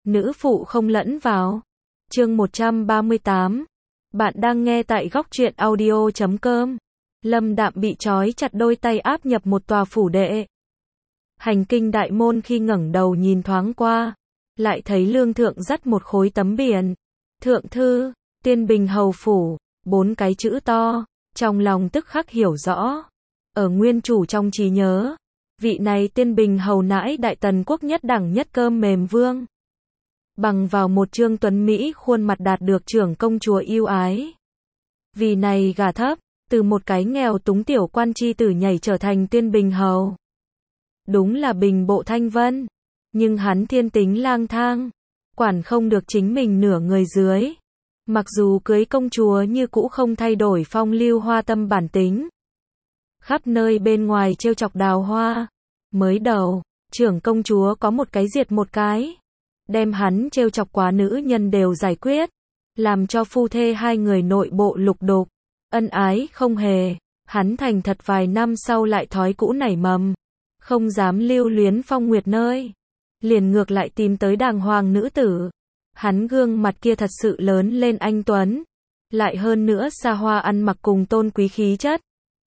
nữ phụ không lẫn vào. Chương 138. Bạn đang nghe tại góc truyện audio.com. Lâm Đạm bị trói chặt đôi tay áp nhập một tòa phủ đệ. Hành kinh đại môn khi ngẩng đầu nhìn thoáng qua, lại thấy lương thượng dắt một khối tấm biển. Thượng thư, Tiên Bình Hầu Phủ, 4 cái chữ to, trong lòng tức khắc hiểu rõ. Ở nguyên chủ trong trí nhớ, vị này Tiên Bình Hầu nãi đại tần quốc nhất đẳng nhất cơm mềm vương. Bằng vào một trương tuấn Mỹ khuôn mặt đạt được trưởng công chúa yêu ái. Vì này gả thấp, từ một cái nghèo túng tiểu quan chi tử nhảy trở thành Tiên Bình Hầu. Đúng là bình bộ thanh vân, nhưng hắn thiên tính lang thang, quản không được chính mình nửa người dưới. Mặc dù cưới công chúa như cũ không thay đổi phong lưu hoa tâm bản tính. Khắp nơi bên ngoài trêu chọc đào hoa. Mới đầu, trưởng công chúa có một cái diệt một cái. Đem hắn trêu chọc quá nữ nhân đều giải quyết. Làm cho phu thê hai người nội bộ lục đục. Ân ái không hề. Hắn thành thật vài năm sau lại thói cũ nảy mầm. Không dám lưu luyến phong nguyệt nơi. Liền ngược lại tìm tới đàng hoàng nữ tử. Hắn gương mặt kia thật sự lớn lên anh tuấn. Lại hơn nữa xa hoa ăn mặc cùng tôn quý khí chất.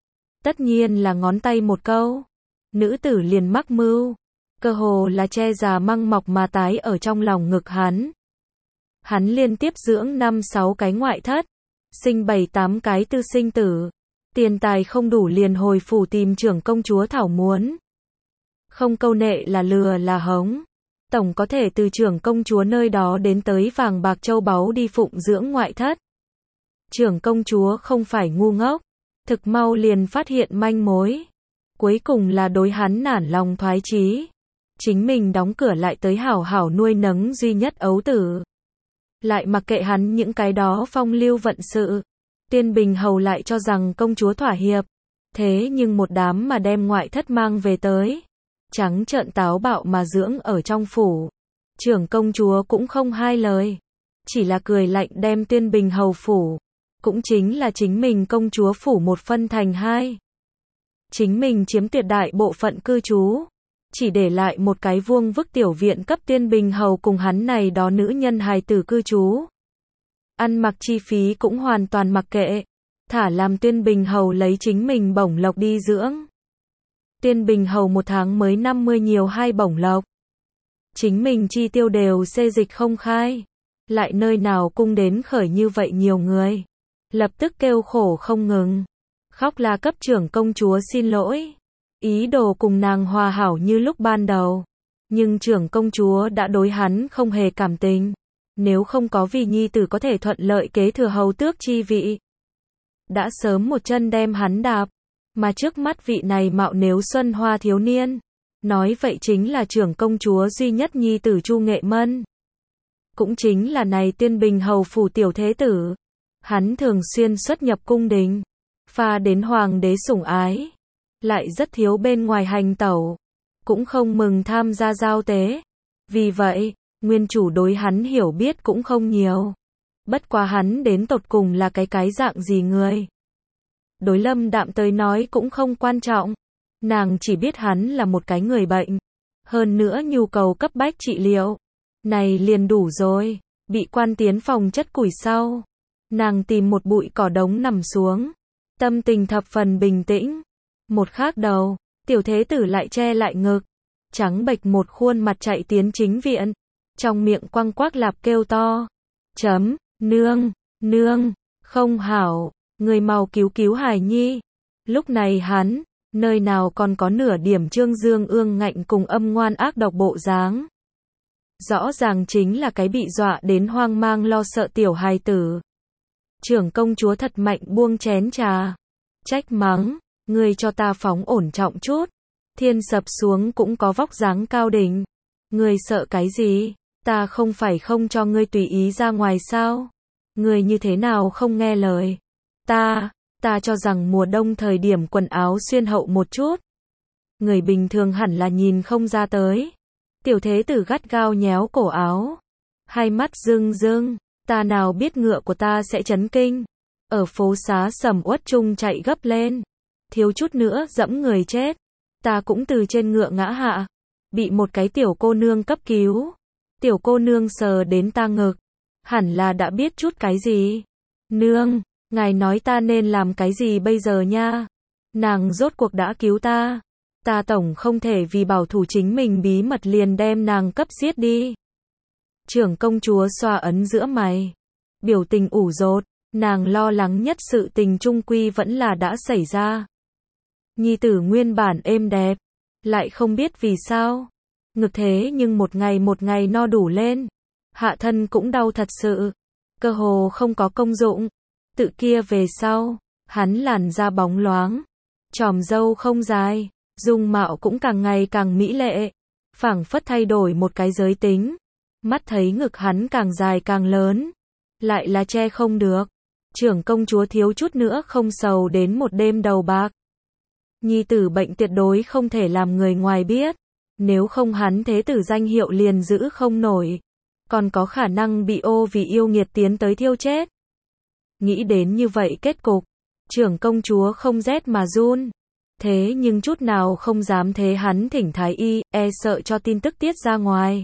Tất nhiên là ngón tay một câu. Nữ tử liền mắc mưu. Cơ hồ là che già măng mọc mà tái ở trong lòng ngực hắn. Hắn liên tiếp dưỡng 5-6 cái ngoại thất. Sinh 7-8 cái tư sinh tử. Tiền tài không đủ liền hồi phủ tìm trưởng công chúa thảo muốn. Không câu nệ là lừa là hống. Tổng có thể từ trưởng công chúa nơi đó đến tới vàng bạc châu báu đi phụng dưỡng ngoại thất. Trưởng công chúa không phải ngu ngốc. Thực mau liền phát hiện manh mối. Cuối cùng là đối hắn nản lòng thoái chí. Chính mình đóng cửa lại tới hảo hảo nuôi nấng duy nhất ấu tử. Lại mặc kệ hắn những cái đó phong lưu vận sự. Tiên Bình Hầu lại cho rằng công chúa thỏa hiệp. Thế nhưng một đám mà đem ngoại thất mang về tới. Trắng trợn táo bạo mà dưỡng ở trong phủ. Trưởng công chúa cũng không hai lời. Chỉ là cười lạnh đem Tiên Bình Hầu phủ. Cũng chính là chính mình công chúa phủ một phân thành hai. Chính mình chiếm tuyệt đại bộ phận cư trú. Chỉ để lại một cái vuông vức tiểu viện cấp Tiên Bình Hầu cùng hắn này đó nữ nhân hài tử cư trú. Ăn mặc chi phí cũng hoàn toàn mặc kệ. Thả làm Tiên Bình Hầu lấy chính mình bổng lộc đi dưỡng. Tiên Bình Hầu một tháng mới 50 nhiều 2 bổng lộc. Chính mình chi tiêu đều xê dịch không khai. Lại nơi nào cung đến khởi như vậy nhiều người. Lập tức kêu khổ không ngừng. Khóc la cấp trưởng công chúa xin lỗi. Ý đồ cùng nàng hòa hảo như lúc ban đầu. Nhưng trưởng công chúa đã đối hắn không hề cảm tình. Nếu không có vì nhi tử có thể thuận lợi kế thừa hầu tước chi vị. Đã sớm một chân đem hắn đạp. Mà trước mắt vị này mạo nếu xuân hoa thiếu niên. Nói vậy chính là trưởng công chúa duy nhất nhi tử Chu Nghệ Mân. Cũng chính là này Tiên Bình Hầu phủ tiểu thế tử. Hắn thường xuyên xuất nhập cung đình. Pha đến hoàng đế sủng ái. Lại rất thiếu bên ngoài hành tẩu. Cũng không mừng tham gia giao tế. Vì vậy, nguyên chủ đối hắn hiểu biết cũng không nhiều. Bất quá hắn đến tột cùng là cái dạng gì người. Đối Lâm Đạm tới nói cũng không quan trọng. Nàng chỉ biết hắn là một cái người bệnh. Hơn nữa nhu cầu cấp bách trị liệu. Này liền đủ rồi. Bị quan tiến phòng chất củi sau. Nàng tìm một bụi cỏ đống nằm xuống. Tâm tình thập phần bình tĩnh. Một khác đầu, tiểu thế tử lại che lại ngực. Trắng bệch một khuôn mặt chạy tiến chính viện. Trong miệng quăng quác lạp kêu to. Nương, không hảo. Người mau cứu cứu hài nhi. Lúc này hắn, nơi nào còn có nửa điểm trương dương ương ngạnh cùng âm ngoan ác độc bộ dáng. Rõ ràng chính là cái bị dọa đến hoang mang lo sợ tiểu hài tử. Trưởng công chúa thật mạnh buông chén trà. Trách mắng, ngươi cho ta phóng ổn trọng chút. Thiên sập xuống cũng có vóc dáng cao đỉnh. Ngươi sợ cái gì? Ta không phải không cho ngươi tùy ý ra ngoài sao? Ngươi như thế nào không nghe lời? Ta cho rằng mùa đông thời điểm quần áo xuyên hậu một chút. Người bình thường hẳn là nhìn không ra tới. Tiểu thế tử gắt gao nhéo cổ áo. Hai mắt rưng rưng. Ta nào biết ngựa của ta sẽ chấn kinh. Ở phố xá sầm uất chung chạy gấp lên. Thiếu chút nữa dẫm người chết. Ta cũng từ trên ngựa ngã hạ. Bị một cái tiểu cô nương cấp cứu. Tiểu cô nương sờ đến ta ngực, hẳn là đã biết chút cái gì. Nương, ngài nói ta nên làm cái gì bây giờ nha? Nàng rốt cuộc đã cứu ta. Ta tổng không thể vì bảo thủ chính mình bí mật liền đem nàng cấp giết đi. Trưởng công chúa xoa ấn giữa mày, biểu tình ủ rột, nàng lo lắng nhất sự tình chung quy vẫn là đã xảy ra. Nhi tử nguyên bản êm đẹp, lại không biết vì sao, ngực thế nhưng một ngày no đủ lên, hạ thân cũng đau thật sự, cơ hồ không có công dụng. Tự kia về sau, hắn làn da bóng loáng, chòm râu không dài, dung mạo cũng càng ngày càng mỹ lệ, phảng phất thay đổi một cái giới tính. Mắt thấy ngực hắn càng dài càng lớn, lại là che không được. Trưởng công chúa thiếu chút nữa không sầu đến một đêm đầu bạc. Nhi tử bệnh tuyệt đối không thể làm người ngoài biết, nếu không hắn thế tử danh hiệu liền giữ không nổi, còn có khả năng bị ô vì yêu nghiệt tiến tới thiêu chết. Nghĩ đến như vậy kết cục, trưởng công chúa không rét mà run, thế nhưng chút nào không dám thế hắn thỉnh thái y, sợ cho tin tức tiết ra ngoài.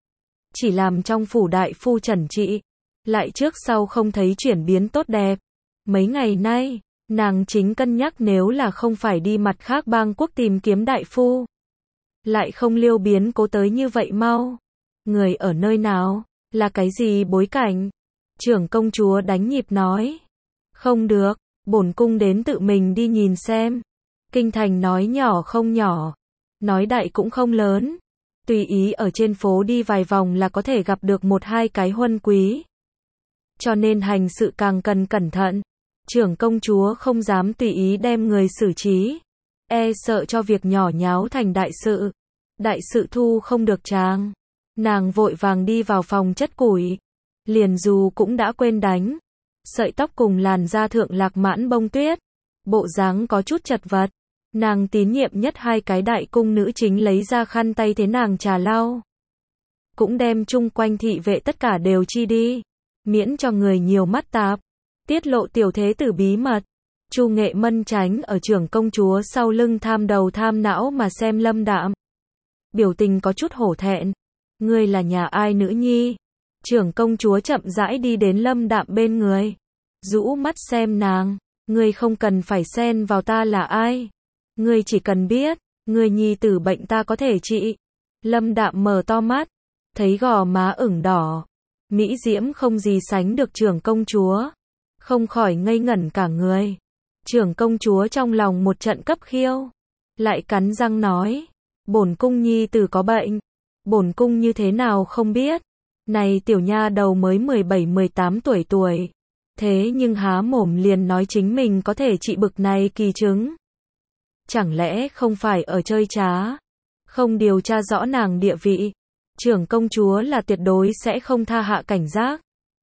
Chỉ làm trong phủ đại phu chẩn trị, lại trước sau không thấy chuyển biến tốt đẹp. Mấy ngày nay, nàng chính cân nhắc nếu là không phải đi mặt khác bang quốc tìm kiếm đại phu, lại không liêu biến cố tới như vậy mau. Người ở nơi nào, là cái gì bối cảnh? Trưởng công chúa đánh nhịp nói. Không được, bổn cung đến tự mình đi nhìn xem. Kinh thành nói nhỏ không nhỏ, nói đại cũng không lớn. Tùy ý ở trên phố đi vài vòng là có thể gặp được một hai cái huân quý. Cho nên hành sự càng cần cẩn thận. Trưởng công chúa không dám tùy ý đem người xử trí, sợ cho việc nhỏ nháo thành đại sự. Đại sự thu không được tràng. Nàng vội vàng đi vào phòng chất củi. Liền dù cũng đã quên đánh. Sợi tóc cùng làn da thượng lạc mãn bông tuyết. Bộ dáng có chút chật vật. Nàng tín nhiệm nhất hai cái đại cung nữ chính lấy ra khăn tay thế nàng trà lau. Cũng đem chung quanh thị vệ tất cả đều chi đi, miễn cho người nhiều mắt tạp, tiết lộ tiểu thế tử bí mật. Chu Nghệ Mân tránh ở trưởng công chúa sau lưng tham đầu tham não mà xem Lâm Đạm. Biểu tình có chút hổ thẹn. Ngươi là nhà ai nữ nhi? Trưởng công chúa chậm rãi đi đến Lâm Đạm bên người, rũ mắt xem nàng. Ngươi không cần phải xen vào ta là ai. Ngươi chỉ cần biết, ngươi nhi tử bệnh ta có thể trị. Lâm Đạm mở to mắt, thấy gò má ửng đỏ, mỹ diễm không gì sánh được trưởng công chúa, không khỏi ngây ngẩn cả người. Trưởng công chúa trong lòng một trận cấp khiêu, lại cắn răng nói, bổn cung nhi tử có bệnh, bổn cung như thế nào không biết. Này tiểu nha đầu mới 17-18 tuổi, thế nhưng há mồm liền nói chính mình có thể trị bực này kỳ chứng. Chẳng lẽ không phải ở chơi trá, không điều tra rõ nàng địa vị, trưởng công chúa là tuyệt đối sẽ không tha hạ cảnh giác.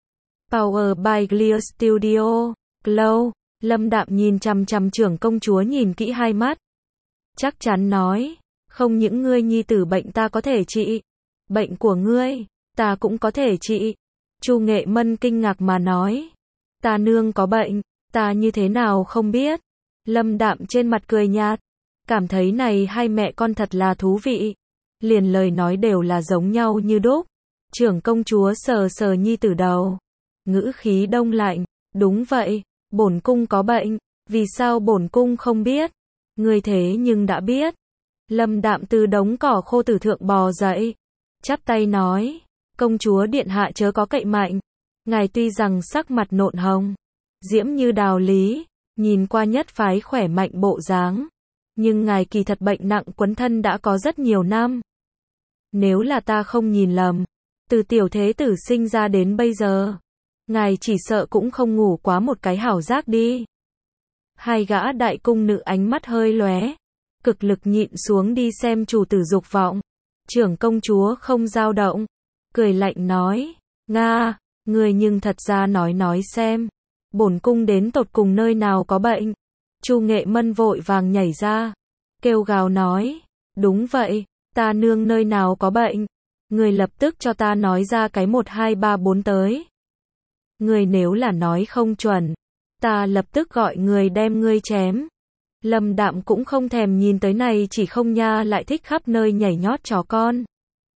Power by Clear Studio, Glow. Lâm Đạm nhìn chằm chằm trưởng công chúa nhìn kỹ hai mắt, chắc chắn nói, không những ngươi nhi tử bệnh ta có thể trị, bệnh của ngươi, ta cũng có thể trị. Chu Nghệ Mân kinh ngạc mà nói, ta nương có bệnh, ta như thế nào không biết. Lâm Đạm trên mặt cười nhạt, cảm thấy này hai mẹ con thật là thú vị, liền lời nói đều là giống nhau như đúc. Trưởng công chúa sờ sờ nhi tử đầu, ngữ khí đông lạnh, đúng vậy, bổn cung có bệnh, vì sao bổn cung không biết? Ngươi thế nhưng đã biết. Lâm Đạm từ đống cỏ khô tử thượng bò dậy, chắp tay nói, công chúa điện hạ chớ có cậy mạnh, ngài tuy rằng sắc mặt nộn hồng, diễm như đào lý, nhìn qua nhất phái khỏe mạnh bộ dáng, nhưng ngài kỳ thật bệnh nặng quấn thân đã có rất nhiều năm. Nếu là ta không nhìn lầm, từ tiểu thế tử sinh ra đến bây giờ, ngài chỉ sợ cũng không ngủ quá một cái hảo giác đi. Hai gã đại cung nữ ánh mắt hơi lóe, cực lực nhịn xuống đi xem chủ tử dục vọng. Trưởng công chúa không dao động, cười lạnh nói, Nga, người nhưng thật ra nói xem, bổn cung đến tột cùng nơi nào có bệnh. Chu Nghệ Mân vội vàng nhảy ra, kêu gào nói, đúng vậy, ta nương nơi nào có bệnh, người lập tức cho ta nói ra cái 1 2 3 4 tới. Người nếu là nói không chuẩn, ta lập tức gọi người đem ngươi chém. Lâm Đạm cũng không thèm nhìn tới này chỉ không nha lại thích khắp nơi nhảy nhót chó con.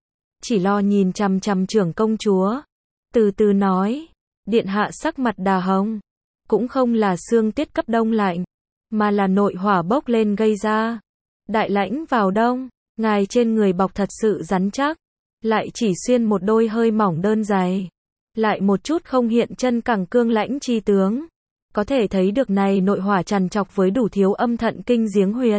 chỉ lo nhìn chằm chằm trưởng công chúa. Từ từ nói, điện hạ sắc mặt đà hồng. Cũng không là xương tiết cấp đông lạnh, mà là nội hỏa bốc lên gây ra. Đại lãnh vào đông, ngài trên người bọc thật sự rắn chắc, lại chỉ xuyên một đôi hơi mỏng đơn giày. Lại một chút không hiện chân cẳng cương lãnh chi tướng. Có thể thấy được này nội hỏa trằn trọc với đủ thiếu âm thận kinh giếng huyệt.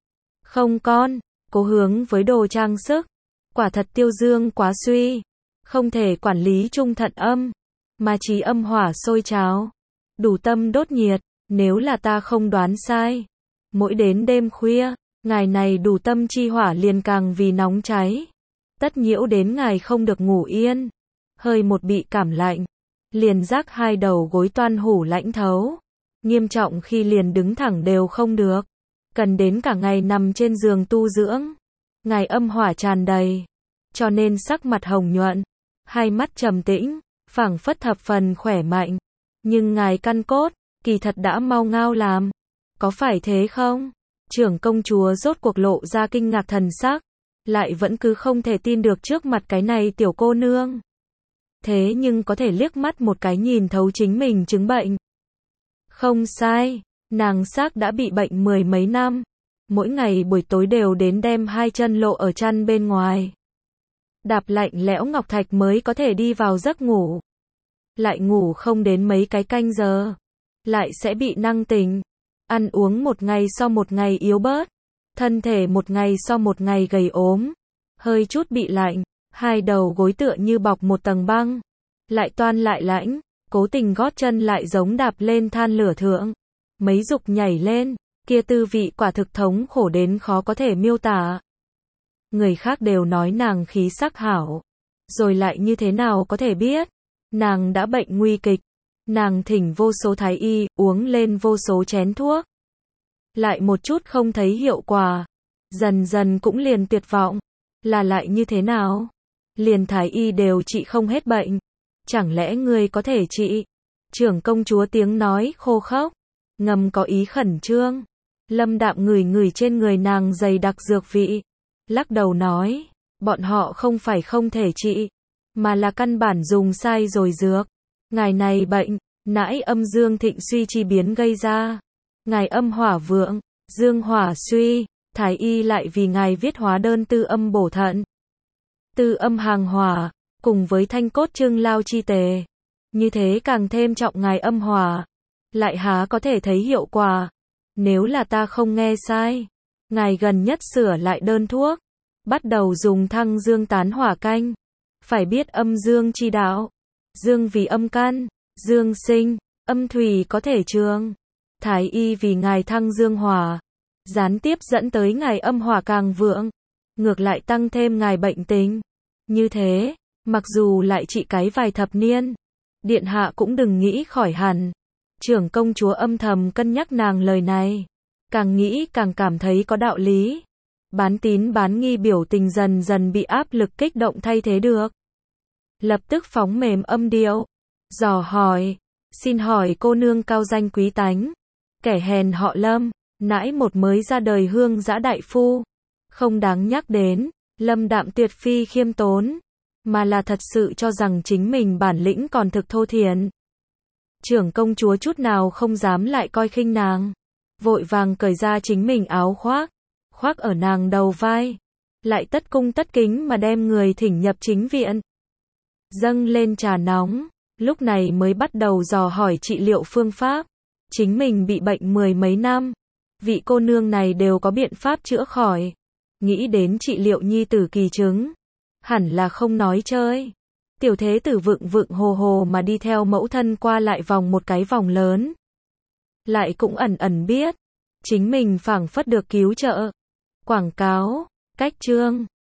Không con, cố hướng với đồ trang sức. Quả thật tiêu dương quá suy. Không thể quản lý trung thận âm, mà trí âm hỏa sôi trào. Đủ tâm đốt nhiệt, nếu là ta không đoán sai. Mỗi đến đêm khuya, ngài này đủ tâm chi hỏa liền càng vì nóng cháy. Tất nhiễu đến ngài không được ngủ yên. Hơi một bị cảm lạnh, liền rác hai đầu gối toan hủ lãnh thấu. Nghiêm trọng khi liền đứng thẳng đều không được. Cần đến cả ngày nằm trên giường tu dưỡng. Ngài âm hỏa tràn đầy, cho nên sắc mặt hồng nhuận, hai mắt trầm tĩnh, phảng phất thập phần khỏe mạnh. Nhưng ngài căn cốt, kỳ thật đã mau ngao làm. Có phải thế không? Trưởng công chúa rốt cuộc lộ ra kinh ngạc thần sắc, lại vẫn cứ không thể tin được trước mặt cái này tiểu cô nương. Thế nhưng có thể liếc mắt một cái nhìn thấu chính mình chứng bệnh. Không sai, nàng xác đã bị bệnh mười mấy năm. Mỗi ngày buổi tối đều đến đem hai chân lộ ở chăn bên ngoài. Đạp lạnh lẽo ngọc thạch mới có thể đi vào giấc ngủ. Lại ngủ không đến mấy cái canh giờ, lại sẽ bị năng tỉnh. Ăn uống một ngày sau một ngày yếu bớt. Thân thể một ngày sau một ngày gầy ốm. Hơi chút bị lạnh, hai đầu gối tựa như bọc một tầng băng. Lại toan lại lãnh, cố tình gót chân lại giống đạp lên than lửa thượng. Mấy dục nhảy lên, kia tư vị quả thực thống khổ đến khó có thể miêu tả. Người khác đều nói nàng khí sắc hảo, rồi lại như thế nào có thể biết. Nàng đã bệnh nguy kịch, nàng thỉnh vô số thái y, uống lên vô số chén thuốc. Lại một chút không thấy hiệu quả, dần dần cũng liền tuyệt vọng. Là lại như thế nào? Liền thái y đều trị không hết bệnh. Chẳng lẽ ngươi có thể trị? Trưởng công chúa tiếng nói khô khốc, ngầm có ý khẩn trương. Lâm Đạm ngửi ngửi trên người nàng dày đặc dược vị, lắc đầu nói, bọn họ không phải không thể trị, mà là căn bản dùng sai rồi dược. Ngài này bệnh, nãi âm dương thịnh suy chi biến gây ra. Ngài âm hỏa vượng, dương hỏa suy, thái y lại vì ngài viết hóa đơn tư âm bổ thận. Tư âm hàng hỏa, cùng với thanh cốt trưng lao chi tề. Như thế càng thêm trọng ngài âm hỏa, lại há có thể thấy hiệu quả. Nếu là ta không nghe sai, ngài gần nhất sửa lại đơn thuốc, bắt đầu dùng thăng dương tán hỏa canh. Phải biết âm dương chi đạo, dương vì âm căn, dương sinh, âm thủy có thể trường. Thái y vì ngài thăng dương hỏa, gián tiếp dẫn tới ngài âm hỏa càng vượng, ngược lại tăng thêm ngài bệnh tình. Như thế, mặc dù lại trị cái vài thập niên, điện hạ cũng đừng nghĩ khỏi hẳn. Trưởng công chúa âm thầm cân nhắc nàng lời này, càng nghĩ càng cảm thấy có đạo lý. Bán tín bán nghi biểu tình dần dần bị áp lực kích động thay thế được. Lập tức phóng mềm âm điệu, dò hỏi, xin hỏi cô nương cao danh quý tánh, kẻ hèn họ Lâm, nãi một mới ra đời hương dã đại phu. Không đáng nhắc đến, Lâm Đạm tuyệt phi khiêm tốn, mà là thật sự cho rằng chính mình bản lĩnh còn thực thô thiển. Trưởng công chúa chút nào không dám lại coi khinh nàng, vội vàng cởi ra chính mình áo khoác, khoác ở nàng đầu vai, lại tất cung tất kính mà đem người thỉnh nhập chính viện. Dâng lên trà nóng, lúc này mới bắt đầu dò hỏi trị liệu phương pháp. Chính mình bị bệnh mười mấy năm, vị cô nương này đều có biện pháp chữa khỏi. Nghĩ đến trị liệu nhi tử kỳ chứng, hẳn là không nói chơi. Tiểu thế tử vựng vựng hồ hồ mà đi theo mẫu thân qua lại vòng một cái vòng lớn. Lại cũng ẩn ẩn biết, chính mình phảng phất được cứu trợ. Quảng cáo, cách chương.